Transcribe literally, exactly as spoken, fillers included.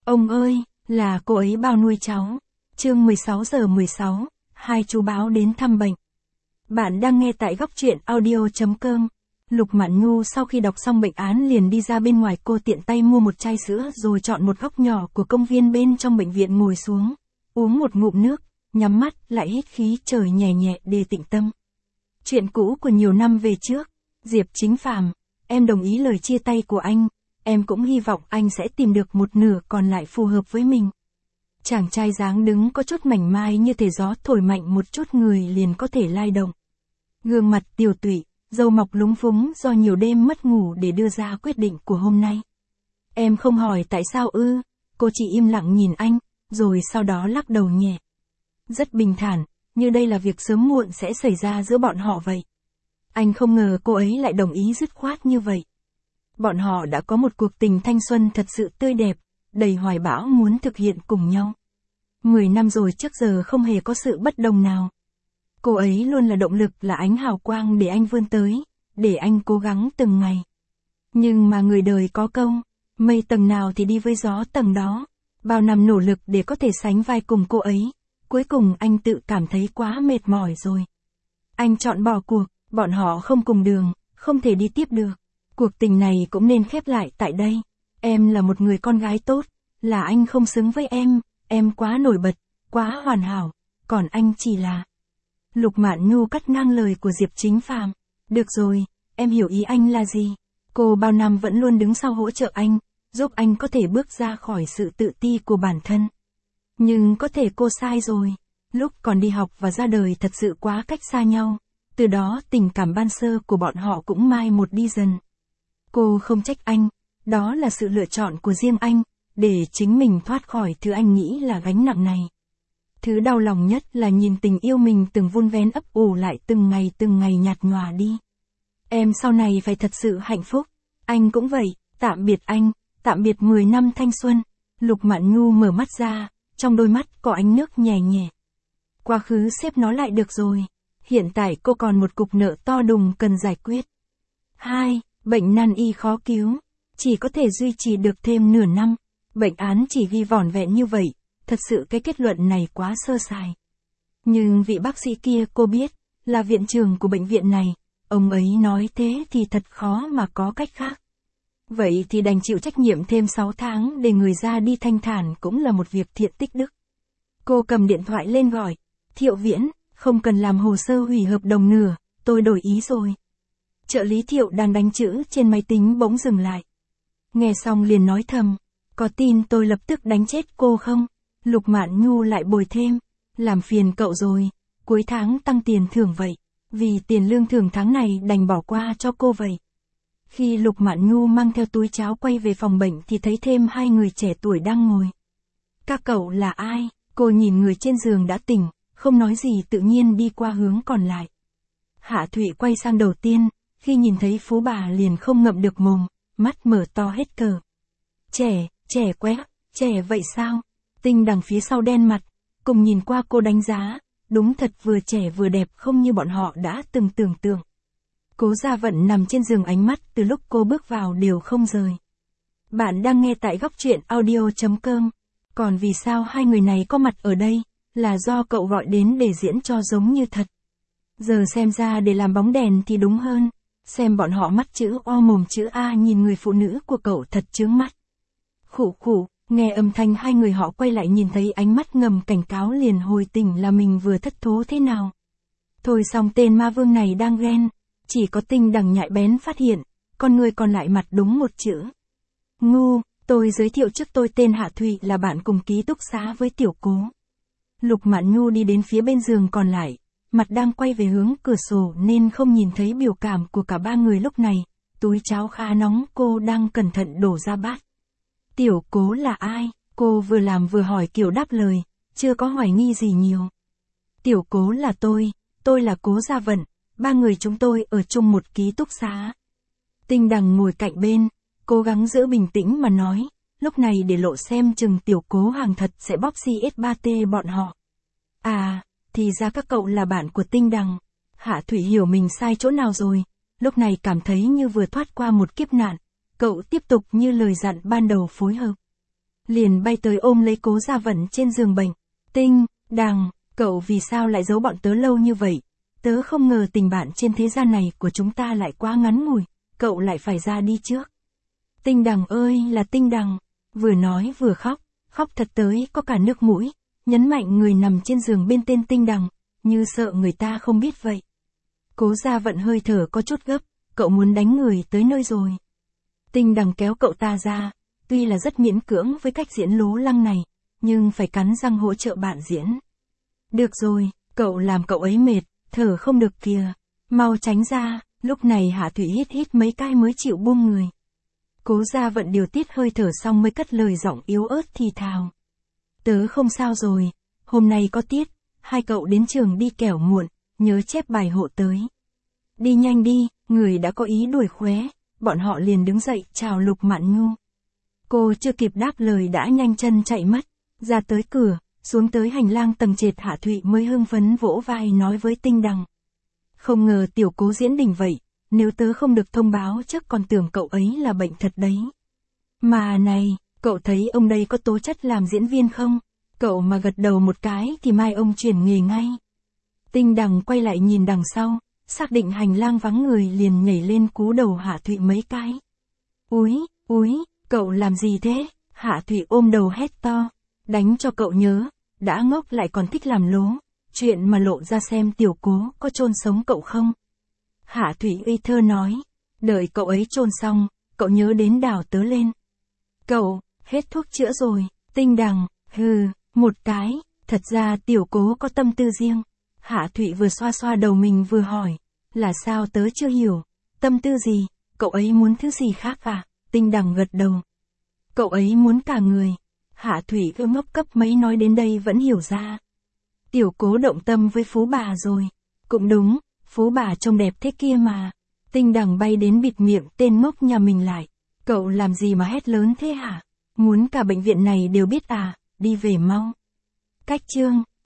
Ông ơi, là cô ấy bao nuôi cháu. Chương mười sáu giờ mười sáu, hai chú báo đến thăm bệnh. Bạn đang nghe tại góc truyện audio.com. Lục Mạn Nhu sau khi đọc xong bệnh án liền đi ra bên ngoài, cô tiện tay mua một chai sữa rồi chọn một góc nhỏ của công viên bên trong bệnh viện ngồi xuống, uống một ngụm nước, nhắm mắt lại hít khí trời nhẹ nhẹ để tĩnh tâm. Chuyện cũ của nhiều năm về trước, Diệp Chính Phàm, em đồng ý lời chia tay của anh, em cũng hy vọng anh sẽ tìm được một nửa còn lại phù hợp với mình. Chàng trai dáng đứng có chút mảnh mai như thể gió thổi mạnh một chút người liền có thể lay động. Gương mặt tiều tụy, râu mọc lúng phúng do nhiều đêm mất ngủ để đưa ra quyết định của hôm nay. Em không hỏi tại sao ư, cô chỉ im lặng nhìn anh, rồi sau đó lắc đầu nhẹ. Rất bình thản, như đây là việc sớm muộn sẽ xảy ra giữa bọn họ vậy. Anh không ngờ cô ấy lại đồng ý dứt khoát như vậy. Bọn họ đã có một cuộc tình thanh xuân thật sự tươi đẹp, đầy hoài bão muốn thực hiện cùng nhau. Mười năm rồi trước giờ không hề có sự bất đồng nào. Cô ấy luôn là động lực, là ánh hào quang để anh vươn tới, để anh cố gắng từng ngày. Nhưng mà người đời có câu, mây tầng nào thì đi với gió tầng đó. Bao năm nỗ lực để có thể sánh vai cùng cô ấy, cuối cùng anh tự cảm thấy quá mệt mỏi rồi. Anh chọn bỏ cuộc, bọn họ không cùng đường, không thể đi tiếp được. Cuộc tình này cũng nên khép lại tại đây. Em là một người con gái tốt, là anh không xứng với em, em quá nổi bật, quá hoàn hảo, còn anh chỉ là... Lục Mạn Nhu cắt ngang lời của Diệp Chính Phàm. Được rồi, em hiểu ý anh là gì. Cô bao năm vẫn luôn đứng sau hỗ trợ anh, giúp anh có thể bước ra khỏi sự tự ti của bản thân. Nhưng có thể cô sai rồi. Lúc còn đi học và ra đời thật sự quá cách xa nhau. Từ đó tình cảm ban sơ của bọn họ cũng mai một đi dần. Cô không trách anh, đó là sự lựa chọn của riêng anh, để chính mình thoát khỏi thứ anh nghĩ là gánh nặng này. Thứ đau lòng nhất là nhìn tình yêu mình từng vun vén ấp ủ lại từng ngày từng ngày nhạt nhòa đi. Em sau này phải thật sự hạnh phúc, anh cũng vậy, tạm biệt anh, tạm biệt mười năm thanh xuân. Lục Mạn Nhu mở mắt ra, trong đôi mắt có ánh nước nhẹ nhẹ. Quá khứ xếp nó lại được rồi, hiện tại cô còn một cục nợ to đùng cần giải quyết. Hai, bệnh nan y khó cứu, chỉ có thể duy trì được thêm nửa năm, bệnh án chỉ ghi vỏn vẹn như vậy. Thật sự cái kết luận này quá sơ sài. Nhưng vị bác sĩ kia cô biết, là viện trưởng của bệnh viện này, ông ấy nói thế thì thật khó mà có cách khác. Vậy thì đành chịu trách nhiệm thêm sáu tháng để người ra đi thanh thản cũng là một việc thiện tích đức. Cô cầm điện thoại lên gọi, Thiệu Viễn, không cần làm hồ sơ hủy hợp đồng nữa, tôi đổi ý rồi. Trợ lý Thiệu đang đánh chữ trên máy tính bỗng dừng lại. Nghe xong liền nói thầm, có tin tôi lập tức đánh chết cô không? Lục Mạn Nhu lại bồi thêm, làm phiền cậu rồi, cuối tháng tăng tiền thưởng vậy, vì tiền lương thưởng tháng này đành bỏ qua cho cô vậy. Khi Lục Mạn Nhu mang theo túi cháo quay về phòng bệnh thì thấy thêm hai người trẻ tuổi đang ngồi. Các cậu là ai? Cô nhìn người trên giường đã tỉnh, không nói gì tự nhiên đi qua hướng còn lại. Hạ Thụy quay sang đầu tiên, khi nhìn thấy Phú bà liền không ngậm được mồm, mắt mở to hết cỡ. Trẻ, trẻ quá, trẻ vậy sao? Tinh Đằng phía sau đen mặt, cùng nhìn qua cô đánh giá, đúng thật vừa trẻ vừa đẹp không như bọn họ đã từng tưởng tượng. Cố Gia Vận nằm trên giường, ánh mắt từ lúc cô bước vào đều không rời. Bạn đang nghe tại góc truyện audio.com. Còn vì sao hai người này có mặt ở đây, là do cậu gọi đến để diễn cho giống như thật. Giờ xem ra để làm bóng đèn thì đúng hơn, xem bọn họ mắt chữ O mồm chữ A nhìn người phụ nữ của cậu thật chướng mắt. Khụ khụ. Nghe âm thanh hai người họ quay lại nhìn thấy ánh mắt ngầm cảnh cáo liền hồi tỉnh là mình vừa thất thố thế nào. Thôi xong tên ma vương này đang ghen, chỉ có Tinh Đằng nhạy bén phát hiện, con người còn lại mặt đúng một chữ. Ngu, tôi giới thiệu trước, tôi tên Hạ Thụy là bạn cùng ký túc xá với Tiểu Cố. Lục Mạn Nhu đi đến phía bên giường còn lại, mặt đang quay về hướng cửa sổ nên không nhìn thấy biểu cảm của cả ba người lúc này, túi cháo khá nóng cô đang cẩn thận đổ ra bát. Tiểu Cố là ai? Cô vừa làm vừa hỏi kiểu đáp lời, chưa có hoài nghi gì nhiều. Tiểu Cố là tôi, tôi là Cố Gia Vận, ba người chúng tôi ở chung một ký túc xá. Tinh Đằng ngồi cạnh bên, cố gắng giữ bình tĩnh mà nói, lúc này để lộ xem chừng Tiểu Cố hàng thật sẽ bóp xê ét ba tê bọn họ. À, thì ra các cậu là bạn của Tinh Đằng. Hạ Thụy hiểu mình sai chỗ nào rồi, lúc này cảm thấy như vừa thoát qua một kiếp nạn. Cậu tiếp tục như lời dặn ban đầu phối hợp. liền bay tới ôm lấy Cố Gia Vận trên giường bệnh. Tinh, Đằng, cậu vì sao lại giấu bọn tớ lâu như vậy? Tớ không ngờ tình bạn trên thế gian này của chúng ta lại quá ngắn ngủi, cậu lại phải ra đi trước. Tinh Đằng ơi là Tinh Đằng, vừa nói vừa khóc, khóc thật tới có cả nước mũi, nhấn mạnh người nằm trên giường bên tên Tinh Đằng, như sợ người ta không biết vậy. Cố Gia Vận hơi thở có chút gấp, cậu muốn đánh người tới nơi rồi. Tinh Đằng kéo cậu ta ra, tuy là rất miễn cưỡng với cách diễn lố lăng này, nhưng phải cắn răng hỗ trợ bạn diễn. Được rồi, cậu làm cậu ấy mệt, thở không được kìa, mau tránh ra. Lúc này Hạ Thụy hít hít mấy cái mới chịu buông người. Cố Gia Vận điều tiết hơi thở xong mới cất lời giọng yếu ớt thì thào. Tớ không sao rồi, hôm nay có tiết, hai cậu đến trường đi kẻo muộn, nhớ chép bài hộ tới. Đi nhanh đi, người đã có ý đuổi khóe, bọn họ liền đứng dậy chào Lục Mạn Nhu. Cô chưa kịp đáp lời đã nhanh chân chạy mất, ra tới cửa, xuống tới hành lang tầng trệt. Hạ Thụy mới hưng phấn vỗ vai nói với Tinh Đằng. Không ngờ tiểu Cố diễn đỉnh vậy, nếu tớ không được thông báo trước còn tưởng cậu ấy là bệnh thật đấy. Mà này, cậu thấy ông đây có tố chất làm diễn viên không? Cậu mà gật đầu một cái thì mai ông chuyển nghề ngay. Tinh Đằng quay lại nhìn đằng sau, xác định hành lang vắng người liền nhảy lên cú đầu Hạ Thụy mấy cái. Úi, úi, cậu làm gì thế? Hạ Thụy ôm đầu hét to, đánh cho cậu nhớ, đã ngốc lại còn thích làm lố, chuyện mà lộ ra xem tiểu Cố có chôn sống cậu không? Hạ Thụy uy thơ nói, đợi cậu ấy chôn xong, cậu nhớ đến đào tớ lên. Cậu, hết thuốc chữa rồi. Tinh Đằng, hừ, một cái, thật ra tiểu Cố có tâm tư riêng. Hạ Thụy vừa xoa xoa đầu mình vừa hỏi, là sao tớ chưa hiểu, tâm tư gì, cậu ấy muốn thứ gì khác à? Tinh Đằng gật đầu. Cậu ấy muốn cả người. Hạ Thụy cứ ngốc cấp mấy nói đến đây vẫn hiểu ra. Tiểu Cố động tâm với Phú bà rồi. Cũng đúng, Phú bà trông đẹp thế kia mà. Tinh Đằng bay đến bịt miệng tên ngốc nhà mình lại. Cậu làm gì mà hét lớn thế hả? Muốn cả bệnh viện này đều biết à, đi về mau. Cách chương